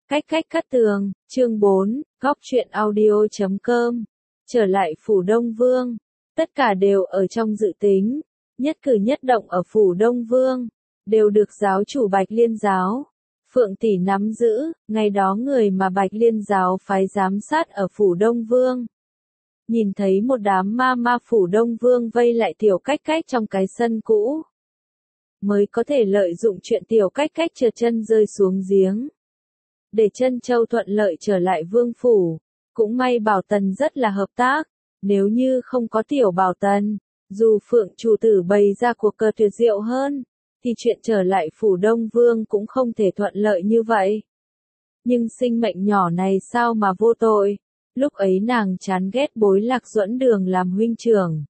Cách cách cắt tường, chương 4, góc truyện audio.com. Trở lại Phủ Đông Vương. Tất cả đều ở trong dự tính. Nhất cử nhất động ở Phủ Đông Vương đều được giáo chủ Bạch Liên giáo Phượng Tỷ nắm giữ. Ngày đó người mà Bạch Liên giáo phái giám sát ở Phủ Đông Vương nhìn thấy một đám ma Phủ Đông Vương vây lại Tiểu Cách Cách trong cái sân cũ, mới có thể lợi dụng chuyện Tiểu Cách Cách trượt chân rơi xuống giếng, để Trân Châu thuận lợi trở lại vương phủ. Cũng may Bảo Tần rất là hợp tác, nếu như không có Tiểu Bảo Tần, dù Phượng chủ tử bày ra cuộc cờ tuyệt diệu hơn, thì chuyện trở lại Phủ Đông Vương cũng không thể thuận lợi như vậy. Nhưng sinh mệnh nhỏ này sao mà vô tội, lúc ấy nàng chán ghét Bối Lạc Duẫn Đường làm huynh trưởng,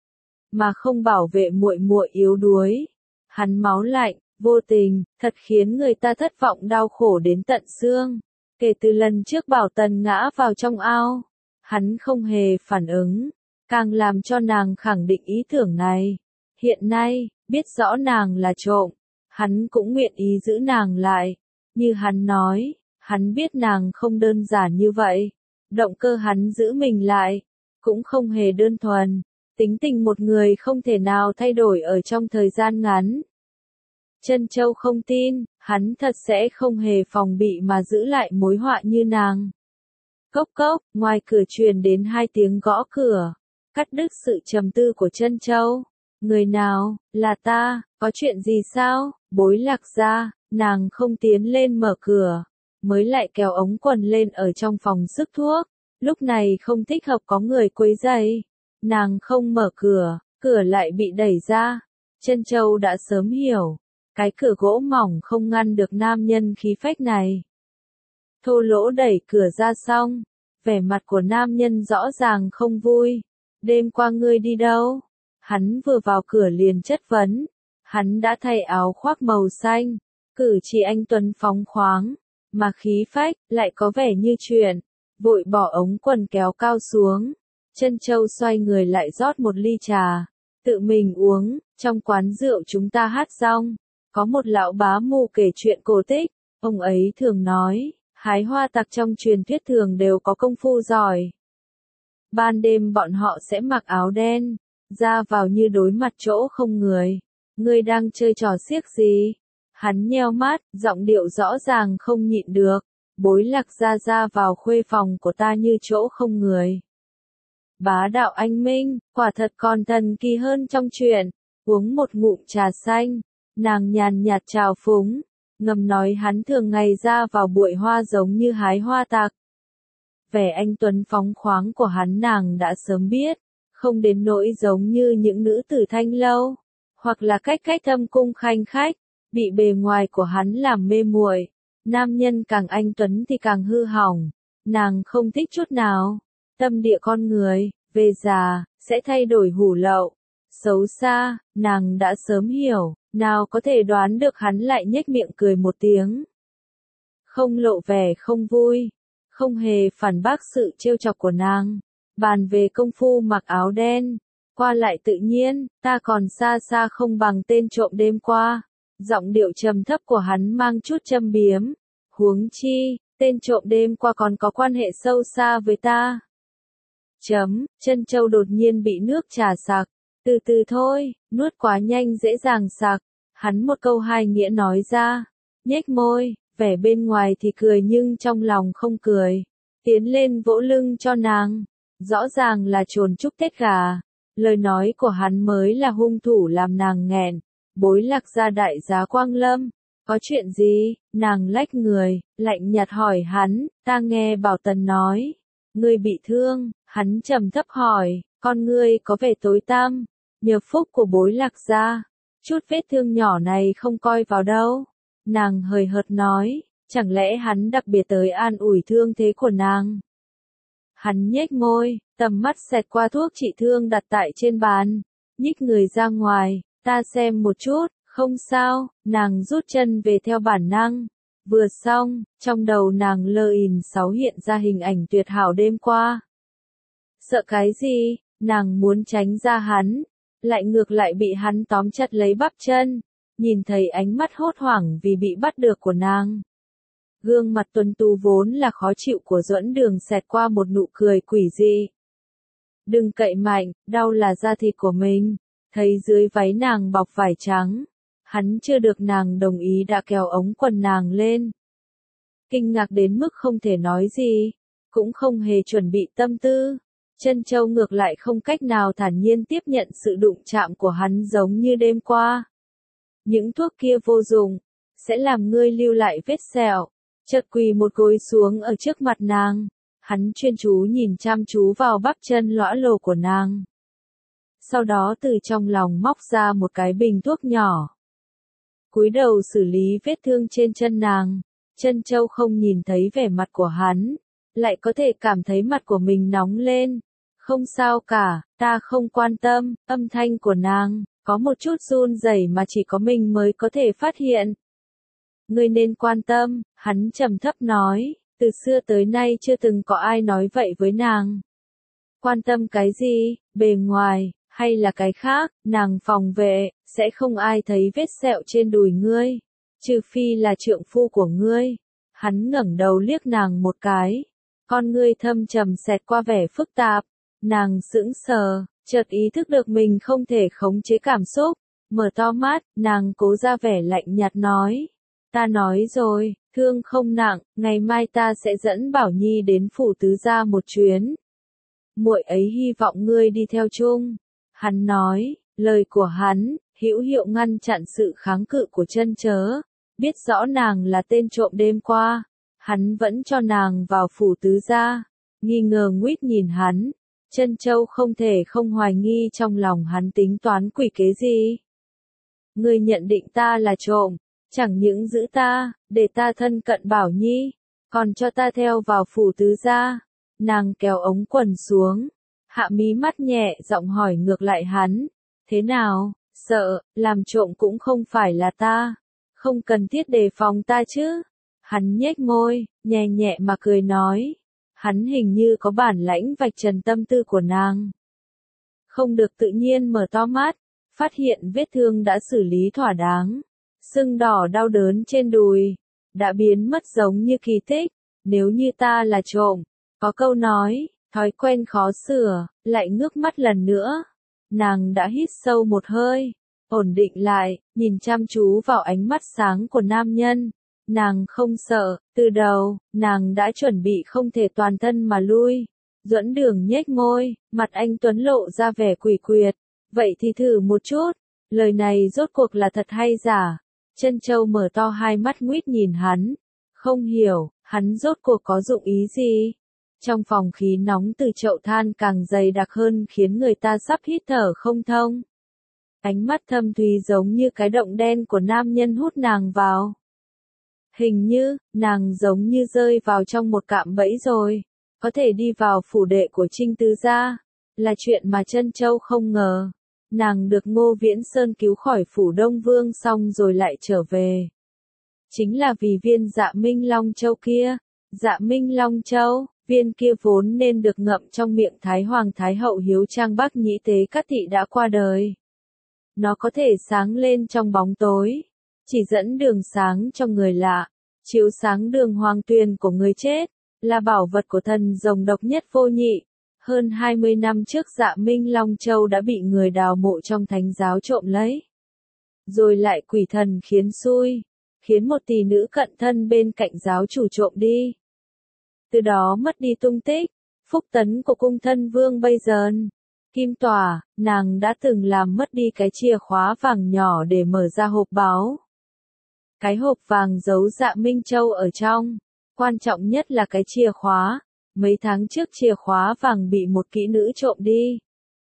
mà không bảo vệ muội muội yếu đuối. Hắn máu lạnh, vô tình, thật khiến người ta thất vọng đau khổ đến tận xương. Kể từ lần trước Bảo Tần ngã vào trong ao, hắn không hề phản ứng, càng làm cho nàng khẳng định ý tưởng này. Hiện nay, biết rõ nàng là trộm, hắn cũng nguyện ý giữ nàng lại. Như hắn nói, hắn biết nàng không đơn giản như vậy. Động cơ hắn giữ mình lại, cũng không hề đơn thuần. Tính tình một người không thể nào thay đổi ở trong thời gian ngắn. Trân Châu không tin, hắn thật sẽ không hề phòng bị mà giữ lại mối họa như nàng. Cốc cốc, ngoài cửa truyền đến 2 tiếng gõ cửa, cắt đứt sự trầm tư của Trân Châu. Người nào, là ta, có chuyện gì sao? Bối Lạc ra, nàng không tiến lên mở cửa, mới lại kéo ống quần lên ở trong phòng sức thuốc. Lúc này không thích hợp có người quấy rầy, nàng không mở cửa, cửa lại bị đẩy ra. Trân Châu đã sớm hiểu, cái cửa gỗ mỏng không ngăn được nam nhân khí phách này. Thô lỗ đẩy cửa ra xong, vẻ mặt của nam nhân rõ ràng không vui. Đêm qua ngươi đi đâu? Hắn vừa vào cửa liền chất vấn. Hắn đã thay áo khoác màu xanh, cử chỉ anh tuấn phóng khoáng, mà khí phách lại có vẻ như chuyện. Vội bỏ ống quần kéo cao xuống. Trân Châu xoay người lại rót một ly trà, tự mình uống. Trong quán rượu chúng ta hát rong, có một lão bá mù kể chuyện cổ tích. Ông ấy thường nói, hái hoa tặc trong truyền thuyết thường đều có công phu giỏi. Ban đêm bọn họ sẽ mặc áo đen, ra vào như đối mặt chỗ không người. Ngươi đang chơi trò xiếc gì? Hắn nheo mắt, giọng điệu rõ ràng không nhịn được. Bối Lạc ra vào khuê phòng của ta như chỗ không người. Bá đạo anh minh, quả thật còn thần kỳ hơn trong truyện. Uống một ngụm trà xanh, nàng nhàn nhạt trào phúng, ngầm nói hắn thường ngày ra vào bụi hoa giống như hái hoa tặc. Vẻ anh tuấn phóng khoáng của hắn nàng đã sớm biết, không đến nỗi giống như những nữ tử thanh lâu, hoặc là cách thâm cung khanh khách, bị bề ngoài của hắn làm mê muội. Nam nhân càng anh tuấn thì càng hư hỏng, nàng không thích chút nào. Tâm địa con người, về già, sẽ thay đổi hủ lậu. Xấu xa, nàng đã sớm hiểu, nào có thể đoán được hắn lại nhếch miệng cười một tiếng. Không lộ vẻ không vui, không hề phản bác sự trêu chọc của nàng. Bàn về công phu mặc áo đen, qua lại tự nhiên, ta còn xa không bằng tên trộm đêm qua. Giọng điệu trầm thấp của hắn mang chút châm biếm. Huống chi, tên trộm đêm qua còn có quan hệ sâu xa với ta. Trân Châu đột nhiên bị nước trà sặc. Từ từ thôi, nuốt quá nhanh dễ dàng sặc. Hắn một câu hai nghĩa nói ra. Nhếch môi, vẻ bên ngoài thì cười nhưng trong lòng không cười. Tiến lên vỗ lưng cho nàng. Rõ ràng là trồn chúc Tết gà. Lời nói của hắn mới là hung thủ làm nàng nghẹn. Bối Lạc ra đại giá Quang Lâm. Có chuyện gì? Nàng lách người, lạnh nhạt hỏi hắn. Ta nghe Bảo Tần nói, ngươi bị thương. Hắn trầm thấp hỏi, con ngươi có vẻ tối tăm. Nhờ phúc của Bối Lạc ra, chút vết thương nhỏ này không coi vào đâu. Nàng hời hợt nói, chẳng lẽ hắn đặc biệt tới an ủi thương thế của nàng? Hắn nhếch môi, tầm mắt xẹt qua thuốc trị thương đặt tại trên bàn, nhích người ra ngoài. Ta xem một chút. Không sao, nàng rút chân về theo bản năng. Vừa xong, trong đầu nàng sáu hiện ra hình ảnh tuyệt hảo đêm qua. Sợ cái gì? Nàng muốn tránh ra hắn, lại ngược lại bị hắn tóm chặt lấy bắp chân. Nhìn thấy ánh mắt hốt hoảng vì bị bắt được của nàng, Gương mặt tuấn tú vốn là khó chịu của Duẫn Đường xẹt qua một nụ cười quỷ dị. Đừng cậy mạnh, đau là da thịt của mình. Thấy dưới váy nàng bọc vải trắng. Hắn chưa được nàng đồng ý đã kéo ống quần nàng lên. Kinh ngạc đến mức không thể nói gì. Cũng không hề chuẩn bị tâm tư. Trân Châu ngược lại không cách nào thản nhiên tiếp nhận sự đụng chạm của hắn giống như đêm qua. Những thuốc kia vô dụng, sẽ làm ngươi lưu lại vết sẹo. Chợt quỳ một gối xuống ở trước mặt nàng. Hắn chuyên chú nhìn chăm chú vào bắp chân lõa lồ của nàng. Sau đó từ trong lòng móc ra một cái bình thuốc nhỏ. Cúi đầu xử lý vết thương trên chân nàng. Trân Châu không nhìn thấy vẻ mặt của hắn, lại có thể cảm thấy mặt của mình nóng lên. Không sao cả, ta không quan tâm. Âm thanh của nàng có một chút run rẩy mà chỉ có mình mới có thể phát hiện. Ngươi nên quan tâm, hắn trầm thấp nói, từ xưa tới nay chưa từng có ai nói vậy với nàng. Quan tâm cái gì, bề ngoài, hay là cái khác, nàng phòng vệ, sẽ không ai thấy vết sẹo trên đùi ngươi, trừ phi là trượng phu của ngươi. Hắn ngẩng đầu liếc nàng một cái, con ngươi thâm trầm xẹt qua vẻ phức tạp, nàng sững sờ, chợt ý thức được mình không thể khống chế cảm xúc, mở to mắt, nàng cố ra vẻ lạnh nhạt nói. Ta nói rồi, thương không nặng, ngày mai ta sẽ dẫn Bảo Nhi đến phủ tứ gia một chuyến. Muội ấy hy vọng ngươi đi theo chung. Hắn nói, lời của hắn, hữu hiệu ngăn chặn sự kháng cự của Trân Chớ. Biết rõ nàng là tên trộm đêm qua, hắn vẫn cho nàng vào phủ tứ gia. Nghi ngờ nguýt nhìn hắn, Trân Châu không thể không hoài nghi trong lòng hắn tính toán quỷ kế gì. Ngươi nhận định ta là trộm. Chẳng những giữ ta, để ta thân cận Bảo Nhi, còn cho ta theo vào phủ tứ gia. Nàng kéo ống quần xuống, hạ mí mắt nhẹ giọng hỏi ngược lại hắn. Thế nào, sợ, làm trộm cũng không phải là ta. Không cần thiết đề phòng ta chứ. Hắn nhếch môi, nhẹ nhẹ mà cười nói. Hắn hình như có bản lãnh vạch trần tâm tư của nàng. Không được tự nhiên mở to mắt, phát hiện vết thương đã xử lý thỏa đáng. Sưng đỏ đau đớn trên đùi, đã biến mất giống như kỳ tích. Nếu như ta là trộm, có câu nói, thói quen khó sửa, lại ngước mắt lần nữa. Nàng đã hít sâu một hơi, ổn định lại, nhìn chăm chú vào ánh mắt sáng của nam nhân. Nàng không sợ, từ đầu, nàng đã chuẩn bị không thể toàn thân mà lui. Duẫn Đường nhếch môi, mặt anh tuấn lộ ra vẻ quỷ quyệt. Vậy thì thử một chút, lời này rốt cuộc là thật hay giả? Trân Châu mở to hai mắt nguýt nhìn hắn, không hiểu, hắn rốt cuộc có dụng ý gì? Trong phòng khí nóng từ chậu than càng dày đặc hơn khiến người ta sắp hít thở không thông. Ánh mắt thâm thúy giống như cái động đen của nam nhân hút nàng vào. Hình như, nàng giống như rơi vào trong một cạm bẫy rồi. Có thể đi vào phủ đệ của Trinh tứ gia, là chuyện mà Trân Châu không ngờ. Nàng được Ngô Viễn Sơn cứu khỏi phủ Đông Vương xong rồi lại trở về. Chính là vì viên Dạ Minh Long Châu kia. Dạ Minh Long Châu, viên kia vốn nên được ngậm trong miệng Thái Hoàng Thái Hậu Hiếu Trang Bắc Nhĩ Tế Cát Thị đã qua đời. Nó có thể sáng lên trong bóng tối, chỉ dẫn đường sáng cho người lạ, chiếu sáng đường hoàng tuyền của người chết, là bảo vật của thần rồng độc nhất vô nhị. Hơn 20 năm trước Dạ Minh Long Châu đã bị người đào mộ trong thánh giáo trộm lấy. Rồi lại quỷ thần khiến xui, khiến một tỷ nữ cận thân bên cạnh giáo chủ trộm đi. Từ đó mất đi tung tích, phúc tấn của cung thân vương bây giờ. Kim Tỏa, nàng đã từng làm mất đi cái chìa khóa vàng nhỏ để mở ra hộp báu. Cái hộp vàng giấu Dạ Minh Châu ở trong. Quan trọng nhất là cái chìa khóa. Mấy tháng trước chìa khóa vàng bị một kỹ nữ trộm đi.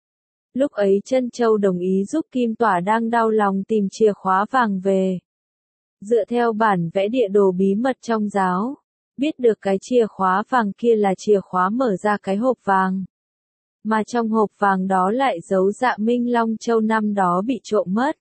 Lúc ấy Trân Châu đồng ý giúp Kim Tỏa đang đau lòng tìm chìa khóa vàng về. Dựa theo bản vẽ địa đồ bí mật trong giáo, biết được cái chìa khóa vàng kia là chìa khóa mở ra cái hộp vàng. Mà trong hộp vàng đó lại giấu Dạ Minh Long Châu năm đó bị trộm mất.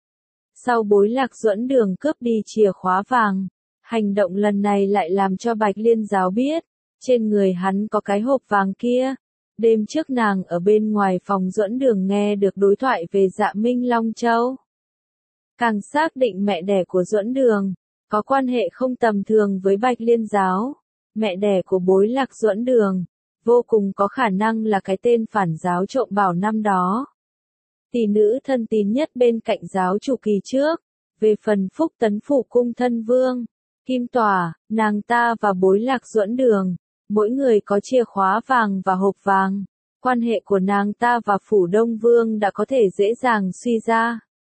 Sau bối lạc Duẫn Đường cướp đi chìa khóa vàng, hành động lần này lại làm cho Bạch Liên giáo biết, trên người hắn có cái hộp vàng kia. Đêm trước nàng ở bên ngoài phòng Duẫn Đường nghe được đối thoại về Dạ Minh Long Châu. Càng xác định mẹ đẻ của Duẫn Đường, có quan hệ không tầm thường với Bạch Liên giáo, mẹ đẻ của Bối Lạc Duẫn Đường, vô cùng có khả năng là cái tên phản giáo trộm bảo năm đó. Tỷ nữ thân tín nhất bên cạnh giáo chủ kỳ trước, về phần Phúc Tấn Phủ cung thân vương, Kim Tòa, nàng ta và Bối Lạc Duẫn Đường, mỗi người có chìa khóa vàng và hộp vàng, quan hệ của nàng ta và Phủ Đông Vương đã có thể dễ dàng suy ra.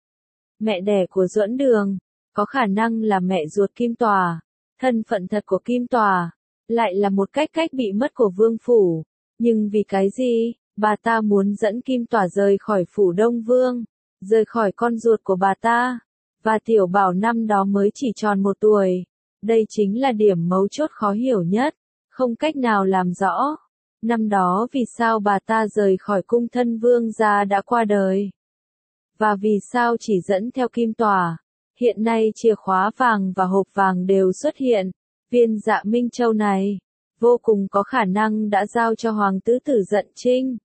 Mẹ đẻ của Duẫn Đường, có khả năng là mẹ ruột Kim Tòa, thân phận thật của Kim Tòa, lại là một cách bị mất của Vương Phủ, nhưng vì cái gì, bà ta muốn dẫn Kim Tòa rời khỏi Phủ Đông Vương, rời khỏi con ruột của bà ta, và Tiểu Bảo năm đó mới chỉ tròn 1 tuổi, đây chính là điểm mấu chốt khó hiểu nhất, không cách nào làm rõ. Năm đó vì sao bà ta rời khỏi cung thân vương gia đã qua đời? Và vì sao chỉ dẫn theo Kim Tòa? Hiện nay chìa khóa vàng và hộp vàng đều xuất hiện, viên Dạ Minh Châu này, vô cùng có khả năng đã giao cho Hoàng tứ tử Dận Trinh.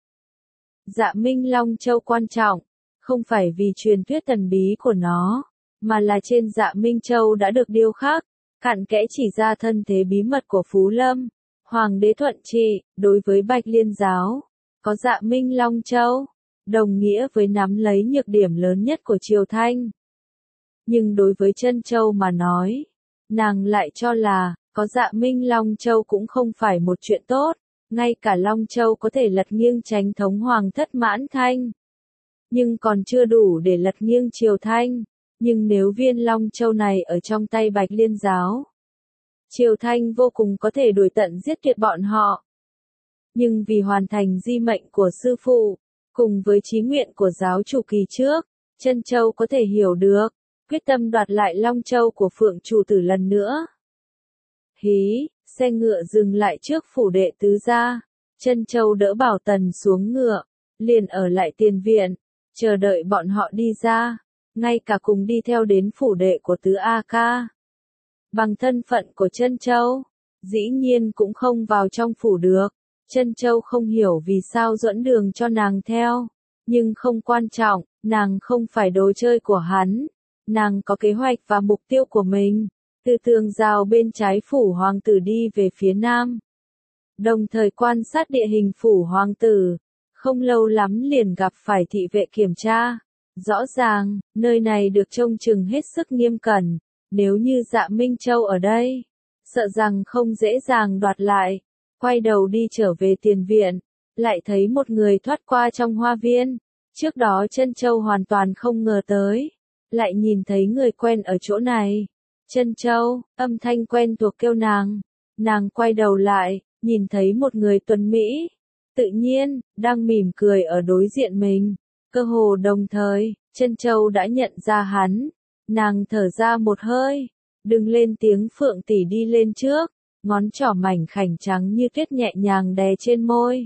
Dạ Minh Long Châu quan trọng, không phải vì truyền thuyết thần bí của nó, mà là trên Dạ Minh Châu đã được điêu khắc, cặn kẽ chỉ ra thân thế bí mật của Phú Lâm. Hoàng đế thuận trị, đối với Bạch Liên giáo, có Dạ Minh Long Châu, đồng nghĩa với nắm lấy nhược điểm lớn nhất của Triều Thanh. Nhưng đối với Trân Châu mà nói, nàng lại cho là, có Dạ Minh Long Châu cũng không phải một chuyện tốt, ngay cả Long Châu có thể lật nghiêng chánh thống Hoàng thất Mãn Thanh. Nhưng còn chưa đủ để lật nghiêng Triều Thanh, nhưng nếu viên Long Châu này ở trong tay Bạch Liên giáo, Triều Thanh vô cùng có thể đuổi tận giết tuyệt bọn họ. Nhưng vì hoàn thành di mệnh của sư phụ, cùng với chí nguyện của giáo chủ kỳ trước, Trân Châu có thể hiểu được, quyết tâm đoạt lại Long Châu của Phượng chủ tử lần nữa. Hí, xe ngựa dừng lại trước phủ đệ tứ gia, Trân Châu đỡ Bảo Tần xuống ngựa, liền ở lại tiền viện, chờ đợi bọn họ đi ra, ngay cả cùng đi theo đến phủ đệ của tứ A Ca. Bằng thân phận của Trân Châu, dĩ nhiên cũng không vào trong phủ được. Trân Châu không hiểu vì sao Duẫn Đường cho nàng theo, nhưng không quan trọng, nàng không phải đồ chơi của hắn, nàng có kế hoạch và mục tiêu của mình, từ tường rào bên trái phủ hoàng tử đi về phía nam. Đồng thời quan sát địa hình phủ hoàng tử, không lâu lắm liền gặp phải thị vệ kiểm tra. Rõ ràng, nơi này được trông chừng hết sức nghiêm cẩn, nếu như Dạ Minh Châu ở đây, sợ rằng không dễ dàng đoạt lại. Quay đầu đi trở về tiền viện, lại thấy một người thoát qua trong hoa viên. Trước đó Trân Châu hoàn toàn không ngờ tới, lại nhìn thấy người quen ở chỗ này. Trân Châu, âm thanh quen thuộc kêu nàng. Nàng quay đầu lại, nhìn thấy một người tuấn mỹ, tự nhiên, đang mỉm cười ở đối diện mình. Cơ hồ đồng thời, Trân Châu đã nhận ra hắn. Nàng thở ra một hơi, đừng lên tiếng, Phượng tỷ đi lên trước. Ngón trỏ mảnh khảnh trắng như tuyết nhẹ nhàng đè trên môi.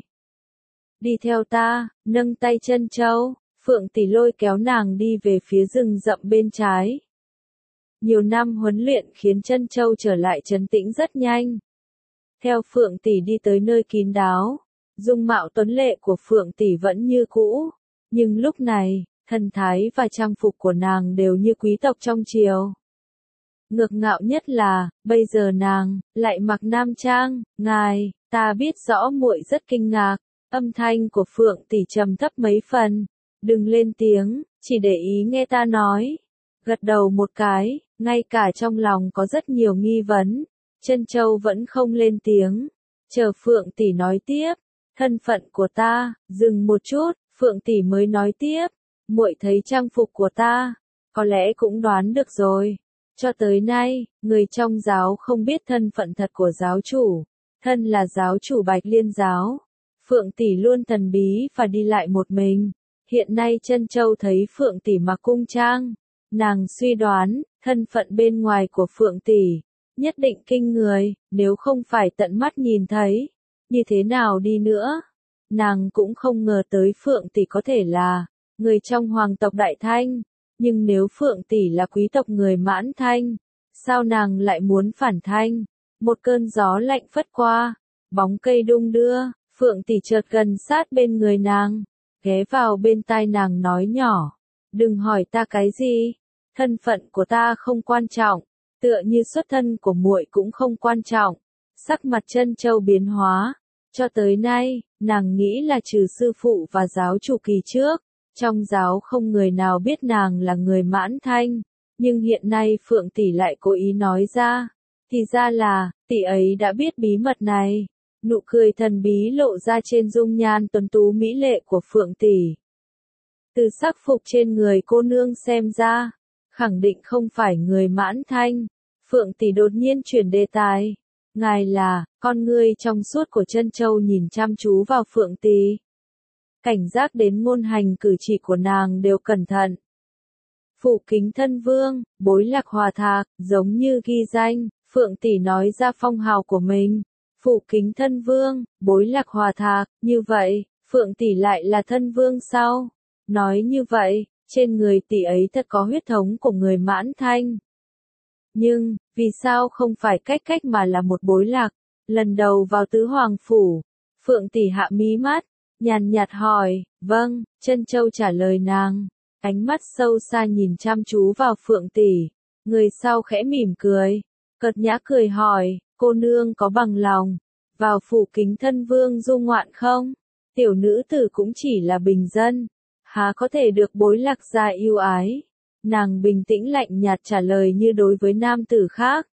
Đi theo ta, nâng tay Trân Châu, Phượng tỷ lôi kéo nàng đi về phía rừng rậm bên trái. Nhiều năm huấn luyện khiến Trân Châu trở lại trấn tĩnh rất nhanh. Theo Phượng tỷ đi tới nơi kín đáo, dung mạo tuấn lệ của Phượng tỷ vẫn như cũ, nhưng lúc này, thần thái và trang phục của nàng đều như quý tộc trong triều. Ngược ngạo nhất là, bây giờ nàng, lại mặc nam trang, ngài, ta biết rõ muội rất kinh ngạc, âm thanh của Phượng tỷ trầm thấp mấy phần, đừng lên tiếng, chỉ để ý nghe ta nói. Gật đầu một cái, ngay cả trong lòng có rất nhiều nghi vấn, Trân Châu vẫn không lên tiếng, chờ Phượng tỷ nói tiếp, thân phận của ta, dừng một chút, Phượng tỷ mới nói tiếp, muội thấy trang phục của ta, có lẽ cũng đoán được rồi. Cho tới nay, người trong giáo không biết thân phận thật của giáo chủ, thân là giáo chủ Bạch Liên giáo. Phượng tỷ luôn thần bí và đi lại một mình. Hiện nay Trân Châu thấy Phượng tỷ mặc cung trang, nàng suy đoán, thân phận bên ngoài của Phượng tỷ nhất định kinh người, nếu không phải tận mắt nhìn thấy, như thế nào đi nữa, nàng cũng không ngờ tới Phượng tỷ có thể là người trong hoàng tộc Đại Thanh. Nhưng nếu Phượng tỷ là quý tộc người Mãn Thanh, sao nàng lại muốn phản thanh? Một cơn gió lạnh phất qua, bóng cây đung đưa, Phượng tỷ chợt gần sát bên người nàng, ghé vào bên tai nàng nói nhỏ, đừng hỏi ta cái gì, thân phận của ta không quan trọng, Tựa như xuất thân của muội cũng không quan trọng. Sắc mặt Trân Châu biến hóa. Cho tới nay, nàng nghĩ là trừ sư phụ và giáo chủ kỳ trước, trong giáo không người nào biết nàng là người Mãn Thanh. Nhưng hiện nay Phượng tỷ lại cố ý nói ra. Thì ra là, tỷ ấy đã biết bí mật này. Nụ cười thần bí lộ ra trên dung nhan tuấn tú mỹ lệ của Phượng tỷ. Từ sắc phục trên người cô nương xem ra, khẳng định không phải người Mãn Thanh. Phượng tỷ đột nhiên chuyển đề tài. Ngài là, con ngươi trong suốt của Trân Châu nhìn chăm chú vào Phượng tỷ. Cảnh giác đến ngôn hành cử chỉ của nàng đều cẩn thận. Phụ Kính Thân Vương, Bối Lạc Hòa Thạc, giống như ghi danh, Phượng tỷ nói ra phong hào của mình. Phụ Kính Thân Vương, Bối Lạc Hòa Thạc, như vậy, Phượng tỷ lại là thân vương sao? Nói như vậy, trên người tỷ ấy thật có huyết thống của người Mãn Thanh. Nhưng, vì sao không phải cách mà là một bối lạc? Lần đầu vào tứ hoàng phủ, Phượng tỷ hạ mí mắt, nhàn nhạt hỏi, vâng, Trân Châu trả lời nàng. Ánh mắt sâu xa nhìn chăm chú vào Phượng tỷ, người sau khẽ mỉm cười, cợt nhã cười hỏi, cô nương có bằng lòng vào phủ Kính Thân Vương du ngoạn không? Tiểu nữ tử cũng chỉ là bình dân, há có thể được bối lạc gia yêu ái. Nàng bình tĩnh lạnh nhạt trả lời như đối với nam tử khác.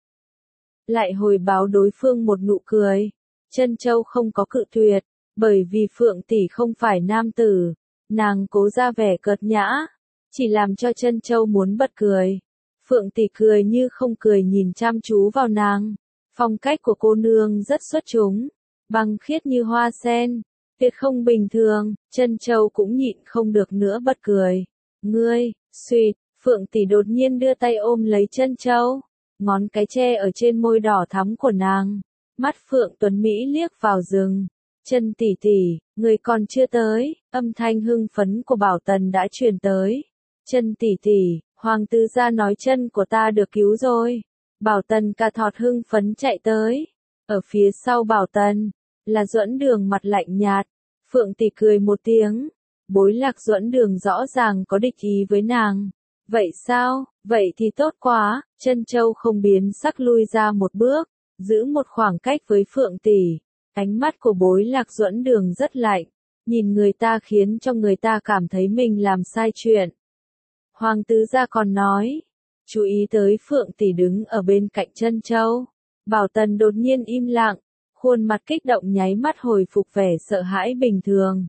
Lại hồi báo đối phương một nụ cười. Trân Châu không có cự tuyệt, bởi vì Phượng tỷ không phải nam tử. Nàng cố ra vẻ cợt nhã, chỉ làm cho Trân Châu muốn bật cười. Phượng tỷ cười như không cười nhìn chăm chú vào nàng. Phong cách của cô nương rất xuất chúng, băng khiết như hoa sen, tuyệt không bình thường. Trân Châu cũng nhịn không được nữa bật cười. Ngươi, suýt. Phượng tỷ đột nhiên đưa tay ôm lấy Trân Châu, ngón cái che ở trên môi đỏ thắm của nàng. Mắt Phượng Tuấn Mỹ liếc vào rừng. Trân tỷ tỷ, người còn chưa tới. Âm thanh hưng phấn của Bảo Tần đã truyền tới. Trân tỷ tỷ, hoàng tứ gia nói chân của ta được cứu rồi. Bảo Tần cả thọt hưng phấn chạy tới. Ở phía sau Bảo Tần là Duẫn Đường mặt lạnh nhạt. Phượng tỷ cười một tiếng. Bối Lạc Duẫn Đường rõ ràng có địch ý với nàng. Vậy sao? Vậy thì tốt quá. Trân Châu không biến sắc lui ra một bước, giữ một khoảng cách với Phượng tỷ. Ánh mắt của Bối Lạc Duẫn Đường rất lạnh, nhìn người ta khiến cho người ta cảm thấy mình làm sai chuyện. Hoàng tứ gia còn nói, chú ý tới Phượng tỷ đứng ở bên cạnh Trân Châu. Bảo Tần đột nhiên im lặng, khuôn mặt kích động nháy mắt hồi phục vẻ sợ hãi bình thường.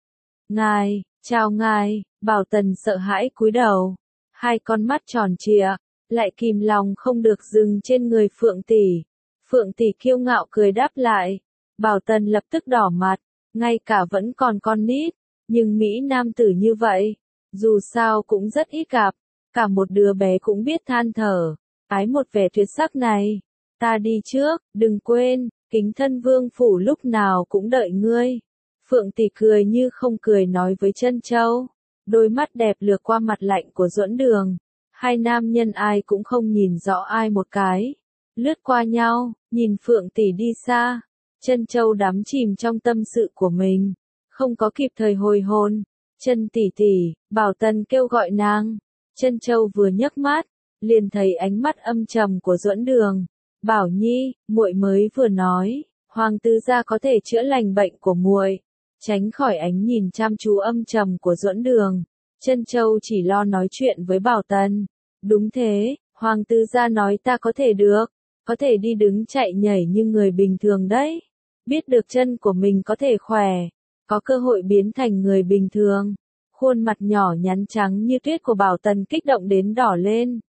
Ngài, chào ngài. Bảo Tần sợ hãi cúi đầu. Hai con mắt tròn trịa, lại kìm lòng không được dừng trên người Phượng tỷ. Phượng tỷ kiêu ngạo cười đáp lại. Bảo Tần lập tức đỏ mặt, ngay cả vẫn còn con nít, nhưng Mỹ nam tử như vậy, dù sao cũng rất ít gặp, cả một đứa bé cũng biết than thở, ái một vẻ tuyệt sắc này. Ta đi trước, đừng quên, Kính Thân Vương phủ lúc nào cũng đợi ngươi. Phượng tỷ cười như không cười nói với Trân Châu. Đôi mắt đẹp lướt qua mặt lạnh của Duẫn Đường. Hai nam nhân ai cũng không nhìn rõ ai một cái. Lướt qua nhau, nhìn Phượng tỷ đi xa. Trân Châu đắm chìm trong tâm sự của mình, không có kịp thời hồi hồn. Trân tỷ tỷ, Bảo Tần kêu gọi nàng. Trân Châu vừa nhấc mắt, liền thấy ánh mắt âm trầm của Duẫn Đường. Bảo Nhi, muội mới vừa nói, hoàng tứ gia có thể chữa lành bệnh của muội. Tránh khỏi ánh nhìn chăm chú âm trầm của Duẫn Đường, Trân Châu chỉ lo nói chuyện với Bảo Tần. Đúng thế, hoàng tứ gia nói ta có thể được, có thể đi đứng chạy nhảy như người bình thường đấy. Biết được chân của mình có thể khỏe, có cơ hội biến thành người bình thường. Khuôn mặt nhỏ nhắn trắng như tuyết của Bảo Tần kích động đến đỏ lên.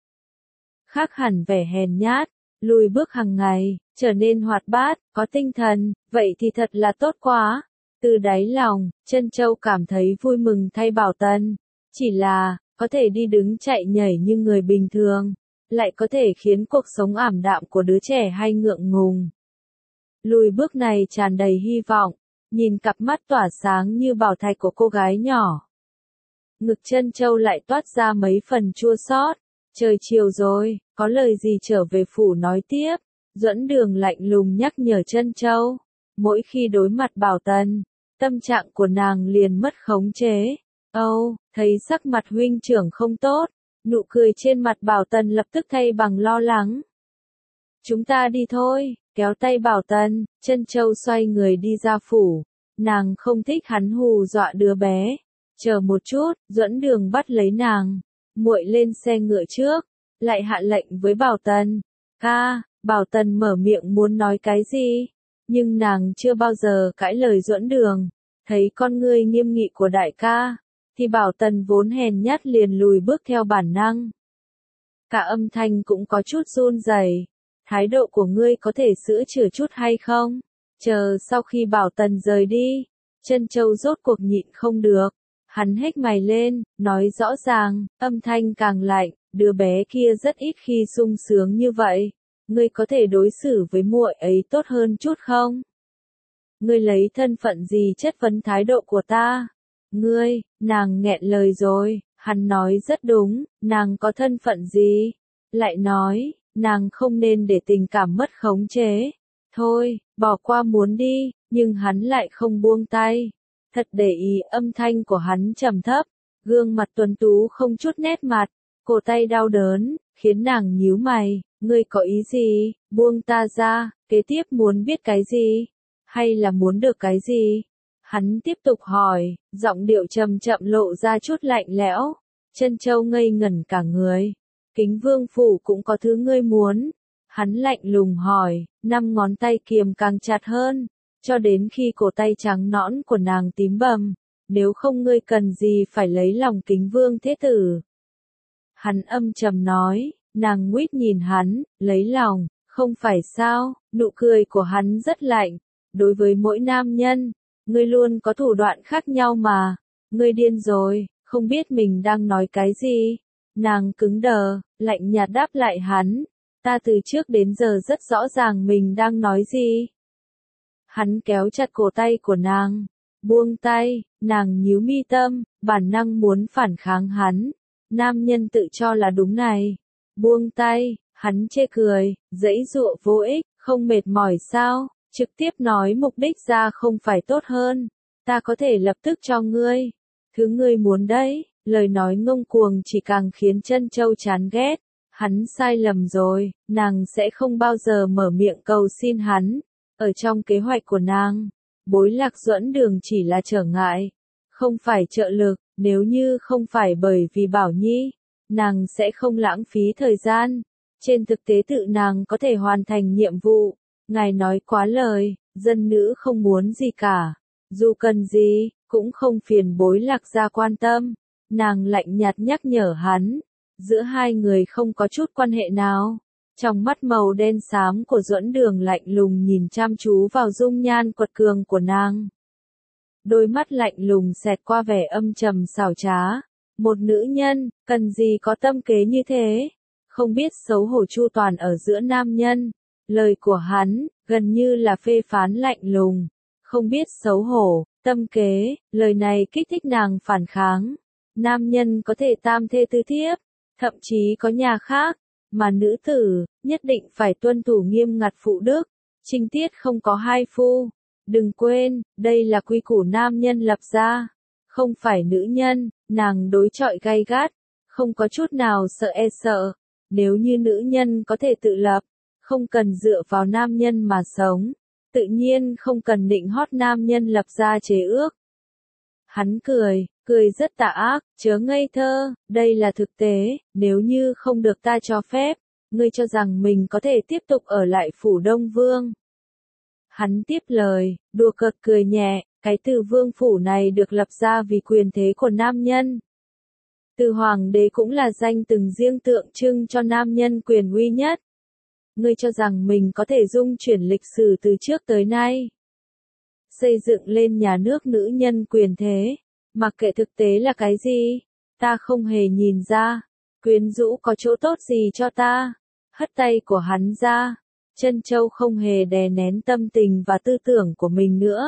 Khác hẳn vẻ hèn nhát, lùi bước hàng ngày, trở nên hoạt bát, có tinh thần, vậy thì thật là tốt quá. Từ đáy lòng, Trân Châu cảm thấy vui mừng thay Bảo Tần. Chỉ là, có thể đi đứng chạy nhảy như người bình thường, lại có thể khiến cuộc sống ảm đạm của đứa trẻ hay ngượng ngùng. Lùi bước này tràn đầy hy vọng, nhìn cặp mắt tỏa sáng như bảo thạch của cô gái nhỏ. Ngực Trân Châu lại toát ra mấy phần chua xót. Trời chiều rồi, có lời gì trở về phủ nói tiếp. Duẫn Đường lạnh lùng nhắc nhở Trân Châu. Mỗi khi đối mặt Bảo Tần, tâm trạng của nàng liền mất khống chế. Âu, thấy sắc mặt huynh trưởng không tốt, nụ cười trên mặt Bảo Tần lập tức thay bằng lo lắng. Chúng ta đi thôi, kéo tay Bảo Tần, Trân Châu xoay người đi ra phủ. Nàng không thích hắn hù dọa đứa bé. Chờ một chút, Duẫn Đường bắt lấy nàng. Muội lên xe ngựa trước, lại hạ lệnh với Bảo Tần. Ca, Bảo Tần mở miệng muốn nói cái gì? Nhưng nàng chưa bao giờ cãi lời Duẫn Đường. Thấy con ngươi nghiêm nghị của đại ca, thì Bảo Tần vốn hèn nhát liền lùi bước theo bản năng. Cả âm thanh cũng có chút run rẩy. Thái độ của ngươi có thể sửa chữa chút hay không? Chờ sau khi Bảo Tần rời đi, Trân Châu rốt cuộc nhịn không được. Hắn hét mày lên, nói rõ ràng, âm thanh càng lạnh, đứa bé kia rất ít khi sung sướng như vậy. Ngươi có thể đối xử với muội ấy tốt hơn chút không? Ngươi lấy thân phận gì chất vấn thái độ của ta? Ngươi, nàng nghẹn lời rồi, hắn nói rất đúng, nàng có thân phận gì? Lại nói, nàng không nên để tình cảm mất khống chế. Thôi, bỏ qua muốn đi, nhưng hắn lại không buông tay. Thật để ý âm thanh của hắn trầm thấp, gương mặt tuấn tú không chút nét mặt, cổ tay đau đớn, khiến nàng nhíu mày, ngươi có ý gì, buông ta ra, kế tiếp muốn biết cái gì, hay là muốn được cái gì? Hắn tiếp tục hỏi, giọng điệu trầm chậm lộ ra chút lạnh lẽo. Trân Châu ngây ngẩn cả người. Kính Vương phủ cũng có thứ ngươi muốn. Hắn lạnh lùng hỏi, 5 ngón tay kiềm càng chặt hơn, cho đến khi cổ tay trắng nõn của nàng tím bầm. Nếu không ngươi cần gì phải lấy lòng Kính Vương thế tử? Hắn âm trầm nói, nàng nguýt nhìn hắn, lấy lòng, không phải sao? Nụ cười của hắn rất lạnh. Đối với mỗi nam nhân, ngươi luôn có thủ đoạn khác nhau mà. Ngươi điên rồi, không biết mình đang nói cái gì. Nàng cứng đờ, lạnh nhạt đáp lại hắn. Ta từ trước đến giờ rất rõ ràng mình đang nói gì. Hắn kéo chặt cổ tay của nàng. Buông tay, nàng nhíu mi tâm, bản năng muốn phản kháng hắn. Nam nhân tự cho là đúng này. Buông tay, hắn chê cười, giãy giụa vô ích, không mệt mỏi sao? Trực tiếp nói mục đích ra không phải tốt hơn. Ta có thể lập tức cho ngươi. Thứ ngươi muốn đấy, lời nói ngông cuồng chỉ càng khiến Trân Châu chán ghét. Hắn sai lầm rồi, nàng sẽ không bao giờ mở miệng cầu xin hắn. Ở trong kế hoạch của nàng, Bối Lạc Duẫn Đường chỉ là trở ngại, không phải trợ lực. Nếu như không phải bởi vì Bảo Nhi, nàng sẽ không lãng phí thời gian. Trên thực tế tự nàng có thể hoàn thành nhiệm vụ. Ngài nói quá lời, dân nữ không muốn gì cả. Dù cần gì, cũng không phiền Bối Lạc gia quan tâm. Nàng lạnh nhạt nhắc nhở hắn. Giữa hai người không có chút quan hệ nào. Trong mắt màu đen xám của Duẫn Đường lạnh lùng nhìn chăm chú vào dung nhan quật cường của nàng. Đôi mắt lạnh lùng xẹt qua vẻ âm trầm xảo trá. Một nữ nhân, cần gì có tâm kế như thế? Không biết xấu hổ chu toàn ở giữa nam nhân. Lời của hắn, gần như là phê phán lạnh lùng. Không biết xấu hổ, tâm kế, lời này kích thích nàng phản kháng. Nam nhân có thể tam thê tứ thiếp, thậm chí có nhà khác, mà nữ tử, nhất định phải tuân thủ nghiêm ngặt phụ đức. Trinh tiết không có hai phu. Đừng quên, đây là quy củ nam nhân lập ra. Không phải nữ nhân, nàng đối chọi gay gắt, không có chút nào sợ. Nếu như nữ nhân có thể tự lập, không cần dựa vào nam nhân mà sống, tự nhiên không cần định hót nam nhân lập ra chế ước. Hắn cười rất tà ác, chớ ngây thơ, đây là thực tế, nếu như không được ta cho phép, ngươi cho rằng mình có thể tiếp tục ở lại phủ Đông Vương. Hắn tiếp lời, đùa cợt cười nhẹ, cái từ vương phủ này được lập ra vì quyền thế của nam nhân. Từ hoàng đế cũng là danh từng riêng tượng trưng cho nam nhân quyền uy nhất. Ngươi cho rằng mình có thể dung chuyển lịch sử từ trước tới nay. Xây dựng lên nhà nước nữ nhân quyền thế, mặc kệ thực tế là cái gì, ta không hề nhìn ra. Quyến rũ có chỗ tốt gì cho ta? Hất tay của hắn ra. Trân Châu không hề đè nén tâm tình và tư tưởng của mình nữa.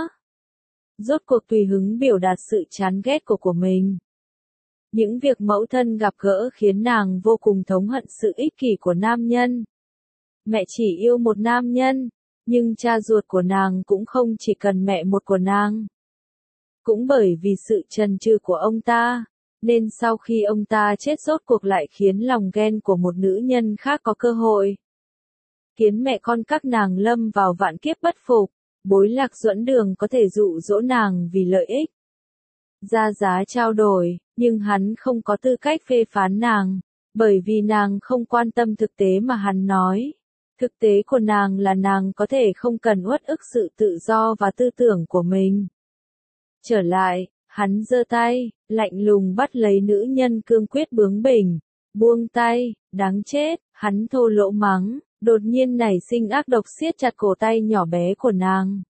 Rốt cuộc tùy hứng biểu đạt sự chán ghét của mình. Những việc mẫu thân gặp gỡ khiến nàng vô cùng thống hận sự ích kỷ của nam nhân. Mẹ chỉ yêu một nam nhân, nhưng cha ruột của nàng cũng không chỉ cần mẹ một của nàng. Cũng bởi vì sự trần trừ của ông ta, nên sau khi ông ta chết rốt cuộc lại khiến lòng ghen của một nữ nhân khác có cơ hội. khiến mẹ con các nàng lâm vào vạn kiếp bất phục. Bối Lạc Duẫn Đường có thể dụ dỗ nàng vì lợi ích, ra giá trao đổi, nhưng hắn không có tư cách phê phán nàng, bởi vì nàng không quan tâm thực tế mà hắn nói. Thực tế của nàng là nàng có thể không cần uất ức sự tự do và tư tưởng của mình. Trở lại, hắn giơ tay, lạnh lùng bắt lấy nữ nhân cương quyết bướng bỉnh. Buông tay, đáng chết, hắn thô lỗ mắng, đột nhiên nảy sinh ác độc siết chặt cổ tay nhỏ bé của nàng.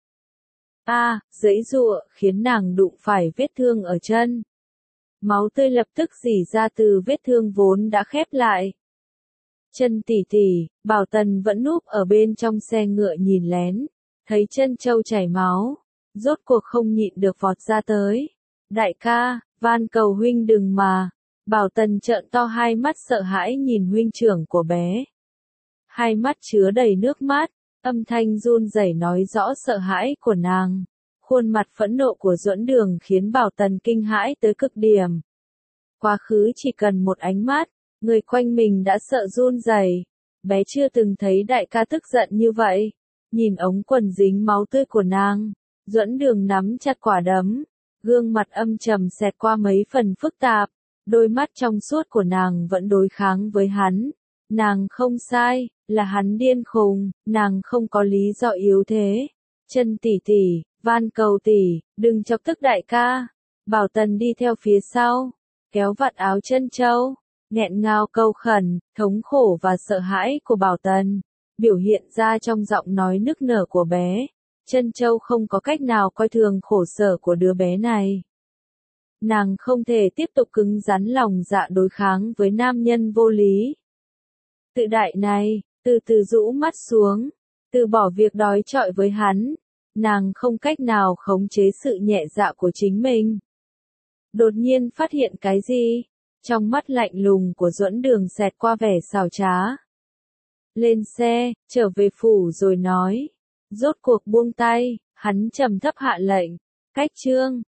Giãy giụa, khiến nàng đụng phải vết thương ở chân. Máu tươi lập tức rỉ ra từ vết thương vốn đã khép lại. Chân tỷ tỷ, Bảo Tần vẫn núp ở bên trong xe ngựa nhìn lén, thấy chân châu chảy máu, rốt cuộc không nhịn được vọt ra tới. Đại ca, van cầu huynh đừng mà. Bảo Tần trợn to hai mắt sợ hãi nhìn huynh trưởng của bé. Hai mắt chứa đầy nước mắt, âm thanh run rẩy nói rõ sợ hãi của nàng. Khuôn mặt phẫn nộ của Duẫn Đường khiến Bảo Tần kinh hãi tới cực điểm. Quá khứ chỉ cần một ánh mắt, người quanh mình đã sợ run rẩy. Bé chưa từng thấy đại ca tức giận như vậy. Nhìn ống quần dính máu tươi của nàng, Duẫn Đường nắm chặt quả đấm, gương mặt âm trầm xẹt qua mấy phần phức tạp. Đôi mắt trong suốt của nàng vẫn đối kháng với hắn. Nàng không sai, là hắn điên khùng, nàng không có lý do yếu thế. Chân tỷ tỷ, van cầu tỷ, đừng chọc tức đại ca. Bảo Tần đi theo phía sau, kéo vạt áo chân châu, nghẹn ngào câu khẩn, thống khổ và sợ hãi của Bảo Tần, biểu hiện ra trong giọng nói nức nở của bé. Chân châu không có cách nào coi thường khổ sở của đứa bé này. Nàng không thể tiếp tục cứng rắn lòng dạ đối kháng với nam nhân vô lý. Tự đại này, từ từ rũ mắt xuống, từ bỏ việc đói chọi với hắn, nàng không cách nào khống chế sự nhẹ dạ của chính mình. Đột nhiên phát hiện cái gì? Trong mắt lạnh lùng của Duẫn Đường xẹt qua vẻ xảo trá. Lên xe, trở về phủ rồi nói. Rốt cuộc buông tay, hắn trầm thấp hạ lệnh. Cách chương